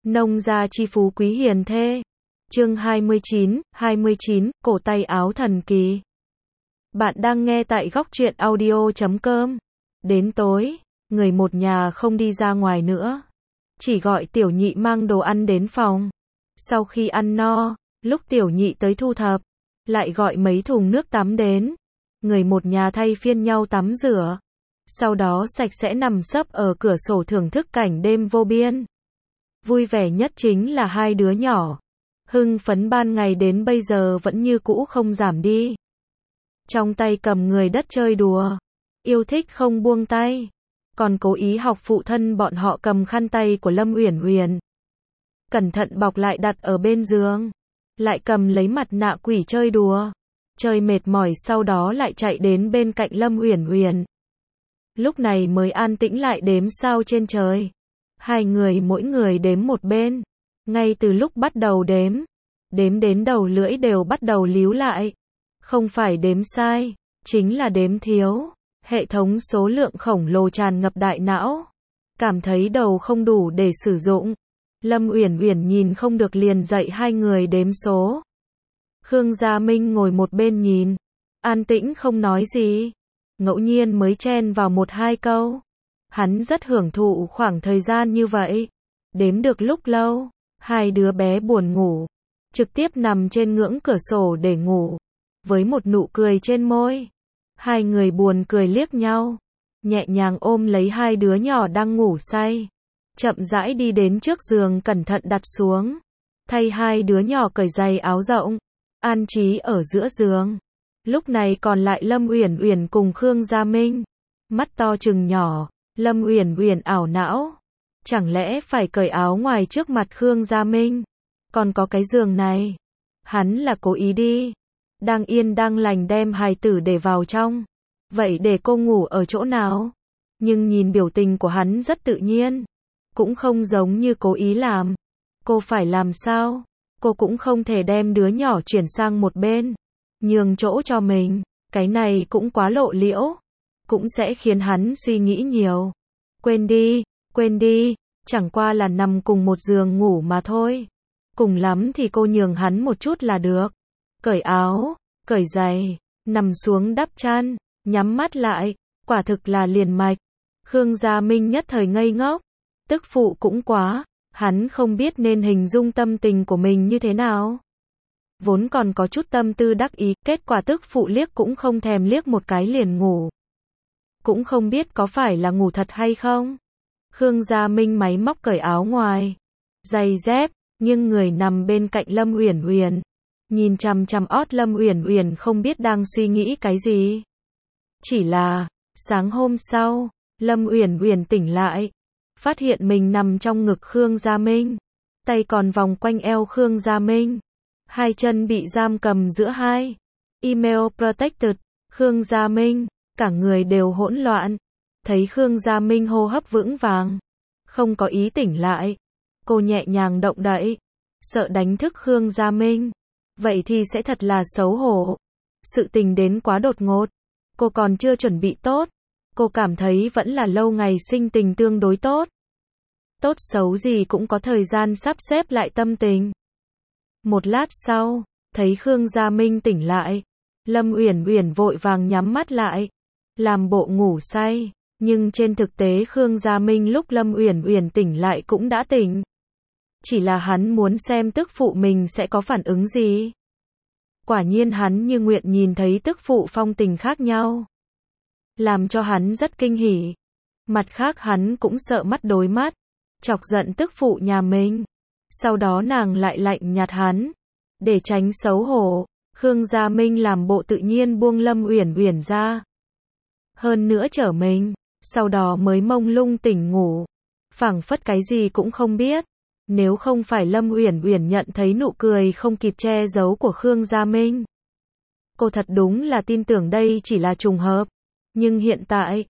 Nông gia chi phú quý hiền thê. Chương 29, cổ tay áo thần kỳ. Bạn đang nghe tại góc truyện audio.com. Đến tối, người một nhà không đi ra ngoài nữa. Chỉ gọi tiểu nhị mang đồ ăn đến phòng. Sau khi ăn no, lúc tiểu nhị tới thu thập, lại gọi mấy thùng nước tắm đến. Người một nhà thay phiên nhau tắm rửa. Sau đó sạch sẽ nằm sấp ở cửa sổ thưởng thức cảnh đêm vô biên. Vui vẻ nhất chính là hai đứa nhỏ. Hưng phấn ban ngày đến bây giờ vẫn như cũ không giảm đi. Trong tay cầm người đất chơi đùa. Yêu thích không buông tay. Còn cố ý học phụ thân bọn họ cầm khăn tay của Lâm Uyển Uyển. Cẩn thận bọc lại đặt ở bên giường. Lại cầm lấy mặt nạ quỷ chơi đùa. Chơi mệt mỏi sau đó lại chạy đến bên cạnh Lâm Uyển Uyển. Lúc này mới an tĩnh lại đếm sao trên trời. Hai người mỗi người đếm một bên. Ngay từ lúc bắt đầu đếm đến đầu lưỡi đều bắt đầu líu lại. Không phải đếm sai, chính là đếm thiếu. Hệ thống số lượng khổng lồ tràn ngập đại não. Cảm thấy đầu không đủ để sử dụng. Lâm Uyển Uyển nhìn không được liền dạy hai người đếm số. Khương Gia Minh ngồi một bên nhìn, an tĩnh không nói gì. Ngẫu nhiên mới chen vào một hai câu. Hắn rất hưởng thụ khoảng thời gian như vậy. Đếm được lúc lâu, hai đứa bé buồn ngủ, trực tiếp nằm trên ngưỡng cửa sổ để ngủ, với một nụ cười trên môi. Hai người buồn cười liếc nhau, nhẹ nhàng ôm lấy hai đứa nhỏ đang ngủ say. Chậm rãi đi đến trước giường cẩn thận đặt xuống. Thay hai đứa nhỏ cởi giày áo rộng, an trí ở giữa giường. Lúc này còn lại Lâm Uyển Uyển cùng Khương Gia Minh. Mắt to trừng nhỏ, Lâm Uyển Uyển ảo não. Chẳng lẽ phải cởi áo ngoài trước mặt Khương Gia Minh? Còn có cái giường này. Hắn là cố ý đi. Đang yên đang lành đem hài tử để vào trong. Vậy để cô ngủ ở chỗ nào? Nhưng nhìn biểu tình của hắn rất tự nhiên. Cũng không giống như cố ý làm. Cô phải làm sao? Cô cũng không thể đem đứa nhỏ chuyển sang một bên. Nhường chỗ cho mình. Cái này cũng quá lộ liễu. Cũng sẽ khiến hắn suy nghĩ nhiều. Quên đi, chẳng qua là nằm cùng một giường ngủ mà thôi. Cùng lắm thì cô nhường hắn một chút là được. Cởi áo, cởi giày, nằm xuống đắp chăn, nhắm mắt lại, quả thực là liền mạch. Khương Gia Minh nhất thời ngây ngốc. Tức phụ cũng quá, hắn không biết nên hình dung tâm tình của mình như thế nào. Vốn còn có chút tâm tư đắc ý, kết quả tức phụ liếc cũng không thèm liếc một cái liền ngủ. Cũng không biết có phải là ngủ thật hay không. Khương Gia Minh máy móc cởi áo ngoài, giày dép, nhưng người nằm bên cạnh Lâm Uyển Uyển, nhìn chằm chằm ót Lâm Uyển Uyển không biết đang suy nghĩ cái gì. Chỉ là, sáng hôm sau, Lâm Uyển Uyển tỉnh lại, phát hiện mình nằm trong ngực Khương Gia Minh, tay còn vòng quanh eo Khương Gia Minh, hai chân bị giam cầm giữa hai email protected. Khương Gia Minh, cả người đều hỗn loạn. Thấy Khương Gia Minh hô hấp vững vàng, không có ý tỉnh lại. Cô nhẹ nhàng động đậy, sợ đánh thức Khương Gia Minh. Vậy thì sẽ thật là xấu hổ. Sự tình đến quá đột ngột. Cô còn chưa chuẩn bị tốt. Cô cảm thấy vẫn là lâu ngày sinh tình tương đối tốt. Tốt xấu gì cũng có thời gian sắp xếp lại tâm tình. Một lát sau, thấy Khương Gia Minh tỉnh lại. Lâm Uyển Uyển vội vàng nhắm mắt lại, làm bộ ngủ say. Nhưng trên thực tế Khương Gia Minh lúc Lâm Uyển Uyển tỉnh lại cũng đã tỉnh. Chỉ là hắn muốn xem tức phụ mình sẽ có phản ứng gì. Quả nhiên hắn như nguyện nhìn thấy tức phụ phong tình khác nhau. Làm cho hắn rất kinh hỉ. Mặt khác hắn cũng sợ mắt đối mắt. Chọc giận tức phụ nhà mình. Sau đó nàng lại lạnh nhạt hắn. Để tránh xấu hổ, Khương Gia Minh làm bộ tự nhiên buông Lâm Uyển Uyển ra. Hơn nữa trở mình. Sau đó mới mông lung tỉnh ngủ, phảng phất cái gì cũng không biết. Nếu không phải Lâm Uyển Uyển nhận thấy nụ cười không kịp che giấu của Khương Gia Minh, cô thật đúng là tin tưởng đây chỉ là trùng hợp. Nhưng hiện tại,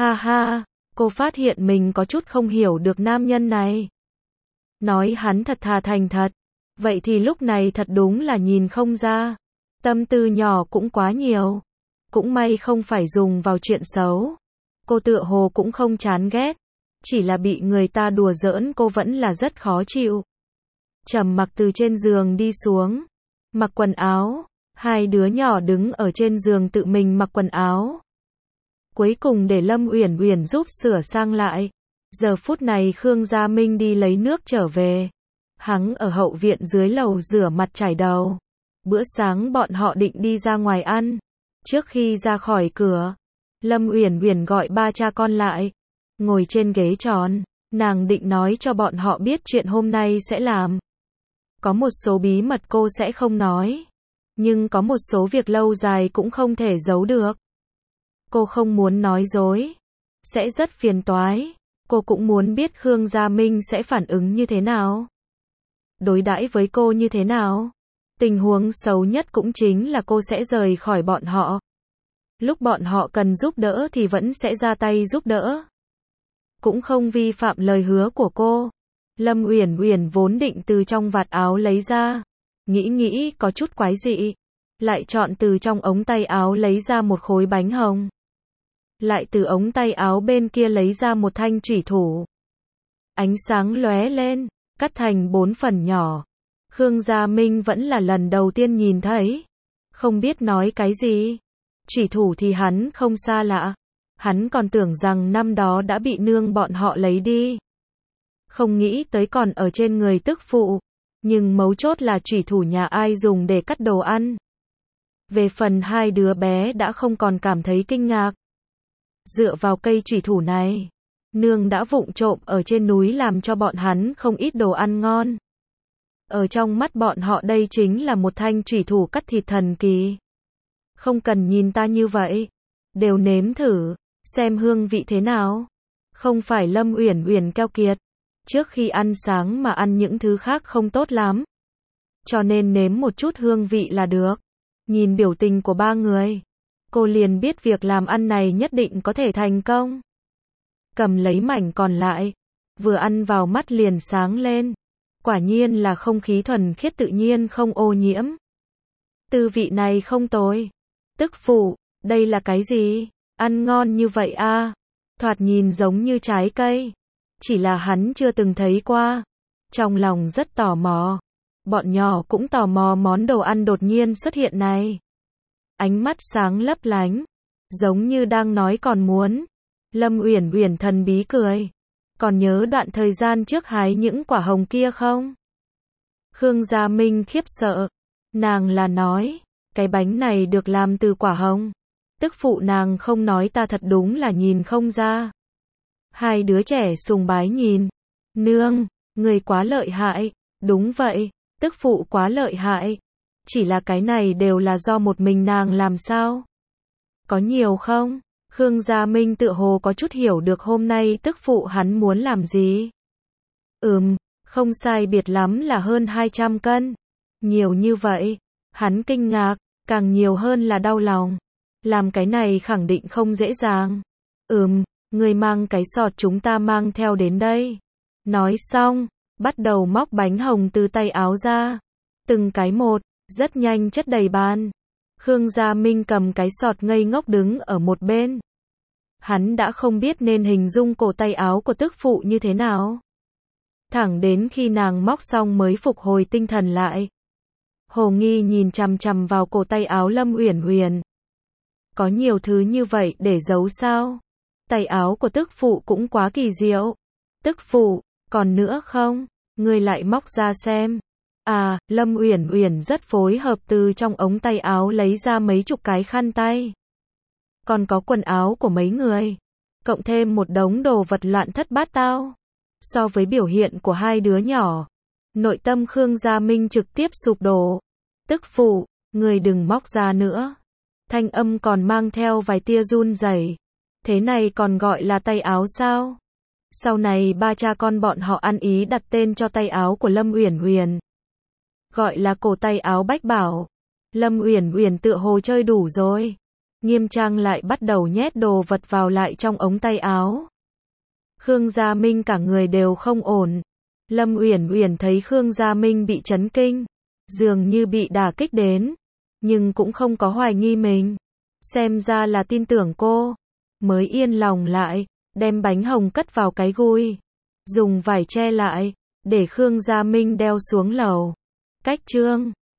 cô phát hiện mình có chút không hiểu được nam nhân này. Nói hắn thật thà thành thật, vậy thì lúc này thật đúng là nhìn không ra. Tâm tư nhỏ cũng quá nhiều. Cũng may không phải dùng vào chuyện xấu. Cô tựa hồ cũng không chán ghét. Chỉ là bị người ta đùa giỡn cô vẫn là rất khó chịu. trầm mặc từ trên giường đi xuống, mặc quần áo. Hai đứa nhỏ đứng ở trên giường tự mình mặc quần áo. Cuối cùng để Lâm Uyển Uyển giúp sửa sang lại. Giờ phút này Khương Gia Minh đi lấy nước trở về. Hắn ở hậu viện dưới lầu rửa mặt chải đầu. Bữa sáng bọn họ định đi ra ngoài ăn. Trước khi ra khỏi cửa, Lâm Uyển Uyển gọi ba cha con lại. Ngồi trên ghế tròn, nàng định nói cho bọn họ biết chuyện hôm nay sẽ làm. Có một số bí mật cô sẽ không nói. Nhưng có một số việc lâu dài cũng không thể giấu được. Cô không muốn nói dối. Sẽ rất phiền toái. Cô cũng muốn biết Khương Gia Minh sẽ phản ứng như thế nào. Đối đãi với cô như thế nào. Tình huống xấu nhất cũng chính là cô sẽ rời khỏi bọn họ. Lúc bọn họ cần giúp đỡ thì vẫn sẽ ra tay giúp đỡ. Cũng không vi phạm lời hứa của cô. Lâm Uyển Uyển vốn định từ trong vạt áo lấy ra. Nghĩ có chút quái dị. Lại chọn từ trong ống tay áo lấy ra một khối bánh hồng. Lại từ ống tay áo bên kia lấy ra một thanh chủy thủ. Ánh sáng lóe lên, cắt thành 4 phần nhỏ. Khương Gia Minh vẫn là lần đầu tiên nhìn thấy. Không biết nói cái gì. Chủy thủ thì hắn không xa lạ. Hắn còn tưởng rằng năm đó đã bị nương bọn họ lấy đi. Không nghĩ tới còn ở trên người tức phụ. Nhưng mấu chốt là chủy thủ nhà ai dùng để cắt đồ ăn. Về phần hai đứa bé đã không còn cảm thấy kinh ngạc. Dựa vào cây chủy thủ này, nương đã vụng trộm ở trên núi làm cho bọn hắn không ít đồ ăn ngon. Ở trong mắt bọn họ đây chính là một thanh chủy thủ cắt thịt thần kỳ. Không cần nhìn ta như vậy, đều nếm thử, xem hương vị thế nào. Không phải Lâm Uyển Uyển keo kiệt, trước khi ăn sáng mà ăn những thứ khác không tốt lắm. Cho nên nếm một chút hương vị là được. Nhìn biểu tình của ba người, cô liền biết việc làm ăn này nhất định có thể thành công. Cầm lấy mảnh còn lại, vừa ăn vào mắt liền sáng lên. Quả nhiên là không khí thuần khiết tự nhiên không ô nhiễm. Tư vị này không tồi. Tức phụ, đây là cái gì? Ăn ngon như vậy à? Thoạt nhìn giống như trái cây. Chỉ là hắn chưa từng thấy qua. Trong lòng rất tò mò. Bọn nhỏ cũng tò mò món đồ ăn đột nhiên xuất hiện này. Ánh mắt sáng lấp lánh, giống như đang nói còn muốn. Lâm Uyển Uyển thần bí cười. Còn nhớ đoạn thời gian trước hái những quả hồng kia không? Khương Gia Minh khiếp sợ. Nàng là nói, cái bánh này được làm từ quả hồng. Tức phụ nàng không nói ta thật đúng là nhìn không ra. Hai đứa trẻ sùng bái nhìn. Nương, người quá lợi hại. Đúng vậy, tức phụ quá lợi hại. Chỉ là cái này đều là do một mình nàng làm sao? Có nhiều không? Khương Gia Minh tựa hồ có chút hiểu được hôm nay tức phụ hắn muốn làm gì. Không sai biệt lắm là hơn 200 cân. Nhiều như vậy. Hắn kinh ngạc, càng nhiều hơn là đau lòng. Làm cái này khẳng định không dễ dàng. Người mang cái sọt chúng ta mang theo đến đây. Nói xong, bắt đầu móc bánh hồng từ tay áo ra. Từng cái một, rất nhanh chất đầy bàn. Khương Gia Minh cầm cái sọt ngây ngốc đứng ở một bên. Hắn đã không biết nên hình dung cổ tay áo của tức phụ như thế nào. Thẳng đến khi nàng móc xong mới phục hồi tinh thần lại. Hồ nghi nhìn chằm chằm vào cổ tay áo Lâm Uyển Uyển. Có nhiều thứ như vậy để giấu sao? Tay áo của tức phụ cũng quá kỳ diệu. Tức phụ, còn nữa không? Ngươi lại móc ra xem. À, Lâm Uyển Uyển rất phối hợp từ trong ống tay áo lấy ra mấy chục cái khăn tay. Còn có quần áo của mấy người. Cộng thêm một đống đồ vật loạn thất bát tao. So với biểu hiện của hai đứa nhỏ, nội tâm Khương Gia Minh trực tiếp sụp đổ. Tức phụ, người đừng móc ra nữa. Thanh âm còn mang theo vài tia run rẩy. Thế này còn gọi là tay áo sao? Sau này ba cha con bọn họ ăn ý đặt tên cho tay áo của Lâm Uyển Uyển. Gọi là cổ tay áo Bách Bảo. Lâm Uyển Uyển tựa hồ chơi đủ rồi. Nghiêm trang lại bắt đầu nhét đồ vật vào lại trong ống tay áo. Khương Gia Minh cả người đều không ổn. Lâm Uyển Uyển thấy Khương Gia Minh bị chấn kinh, dường như bị đả kích đến, nhưng cũng không có hoài nghi mình. Xem ra là tin tưởng cô, mới yên lòng lại, đem bánh hồng cất vào cái gùi, dùng vải che lại, để Khương Gia Minh đeo xuống lầu. Cách chương